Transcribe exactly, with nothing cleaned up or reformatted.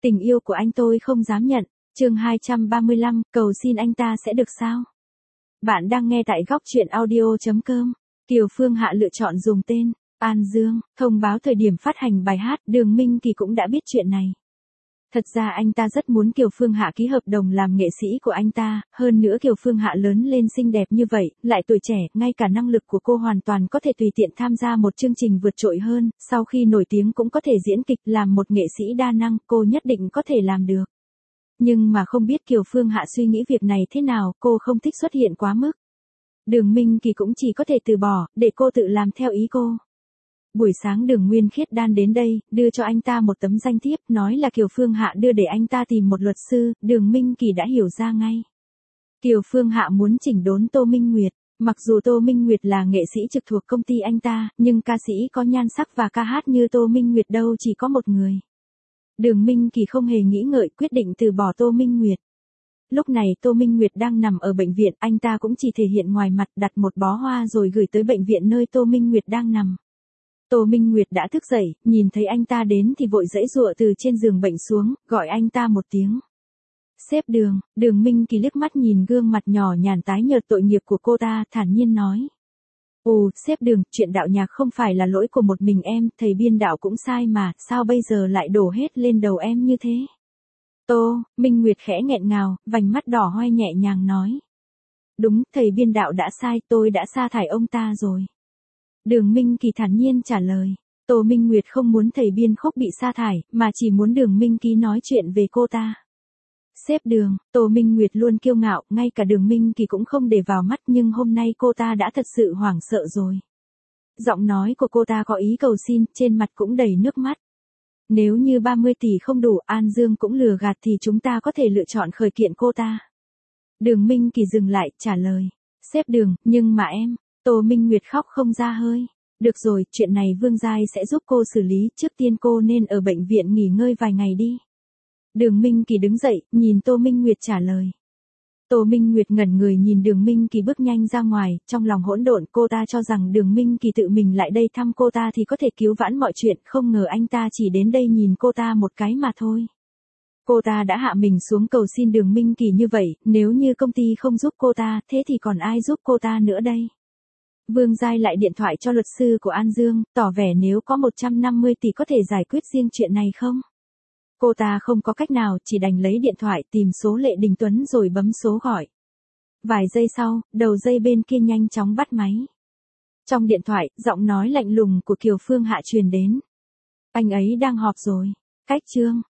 Tình yêu của anh tôi không dám nhận. Chương hai trăm ba mươi lăm, cầu xin anh ta sẽ được sao? Bạn đang nghe tại góc truyện audio chấm com. Kiều Phương Hạ lựa chọn dùng tên An Dương, thông báo thời điểm phát hành bài hát. Đường Minh Kỳ cũng đã biết chuyện này. Thật ra anh ta rất muốn Kiều Phương Hạ ký hợp đồng làm nghệ sĩ của anh ta, hơn nữa Kiều Phương Hạ lớn lên xinh đẹp như vậy, lại tuổi trẻ, ngay cả năng lực của cô hoàn toàn có thể tùy tiện tham gia một chương trình vượt trội hơn, sau khi nổi tiếng cũng có thể diễn kịch, làm một nghệ sĩ đa năng, cô nhất định có thể làm được. Nhưng mà không biết Kiều Phương Hạ suy nghĩ việc này thế nào, cô không thích xuất hiện quá mức. Đường Minh Kỳ cũng chỉ có thể từ bỏ, để cô tự làm theo ý cô. Buổi sáng Đường Nguyên Khiết Đan đến đây, đưa cho anh ta một tấm danh thiếp, nói là Kiều Phương Hạ đưa để anh ta tìm một luật sư. Đường Minh Kỳ đã hiểu ra ngay. Kiều Phương Hạ muốn chỉnh đốn Tô Minh Nguyệt. Mặc dù Tô Minh Nguyệt là nghệ sĩ trực thuộc công ty anh ta, nhưng ca sĩ có nhan sắc và ca hát như Tô Minh Nguyệt đâu chỉ có một người. Đường Minh Kỳ không hề nghĩ ngợi, quyết định từ bỏ Tô Minh Nguyệt. Lúc này Tô Minh Nguyệt đang nằm ở bệnh viện, anh ta cũng chỉ thể hiện ngoài mặt, đặt một bó hoa rồi gửi tới bệnh viện nơi Tô Minh Nguyệt đang nằm. Tô Minh Nguyệt đã thức dậy, nhìn thấy anh ta đến thì vội giãy giụa từ trên giường bệnh xuống, gọi anh ta một tiếng. Sếp Đường. Đường Minh Kỳ liếc mắt nhìn gương mặt nhỏ nhàn tái nhợt tội nghiệp của cô ta, thản nhiên nói. Ồ, sếp Đường, chuyện đạo nhạc không phải là lỗi của một mình em, thầy biên đạo cũng sai mà, sao bây giờ lại đổ hết lên đầu em như thế? Tô Minh Nguyệt khẽ nghẹn ngào, vành mắt đỏ hoe nhẹ nhàng nói. Đúng, thầy biên đạo đã sai, tôi đã sa thải ông ta rồi. Đường Minh Kỳ thản nhiên trả lời. Tô Minh Nguyệt không muốn thầy biên khúc bị sa thải, mà chỉ muốn Đường Minh Kỳ nói chuyện về cô ta. Sếp Đường. Tô Minh Nguyệt luôn kiêu ngạo, ngay cả Đường Minh Kỳ cũng không để vào mắt, nhưng hôm nay cô ta đã thật sự hoảng sợ rồi. Giọng nói của cô ta có ý cầu xin, trên mặt cũng đầy nước mắt. Nếu như ba mươi tỷ không đủ, An Dương cũng lừa gạt thì chúng ta có thể lựa chọn khởi kiện cô ta. Đường Minh Kỳ dừng lại, trả lời. Sếp Đường, nhưng mà em. Tô Minh Nguyệt khóc không ra hơi. Được rồi, chuyện này Vương Giai sẽ giúp cô xử lý, trước tiên cô nên ở bệnh viện nghỉ ngơi vài ngày đi. Đường Minh Kỳ đứng dậy, nhìn Tô Minh Nguyệt trả lời. Tô Minh Nguyệt ngẩn người nhìn Đường Minh Kỳ bước nhanh ra ngoài, trong lòng hỗn độn, cô ta cho rằng Đường Minh Kỳ tự mình lại đây thăm cô ta thì có thể cứu vãn mọi chuyện, không ngờ anh ta chỉ đến đây nhìn cô ta một cái mà thôi. Cô ta đã hạ mình xuống cầu xin Đường Minh Kỳ như vậy, nếu như công ty không giúp cô ta, thế thì còn ai giúp cô ta nữa đây? Vương Giai lại điện thoại cho luật sư của An Dương, tỏ vẻ nếu có một trăm năm mươi tỷ có thể giải quyết riêng chuyện này không? Cô ta không có cách nào, chỉ đành lấy điện thoại tìm số Lệ Đình Tuấn rồi bấm số gọi. Vài giây sau, đầu dây bên kia nhanh chóng bắt máy. Trong điện thoại, giọng nói lạnh lùng của Kiều Phương Hạ truyền đến. Anh ấy đang họp rồi. Cách chương.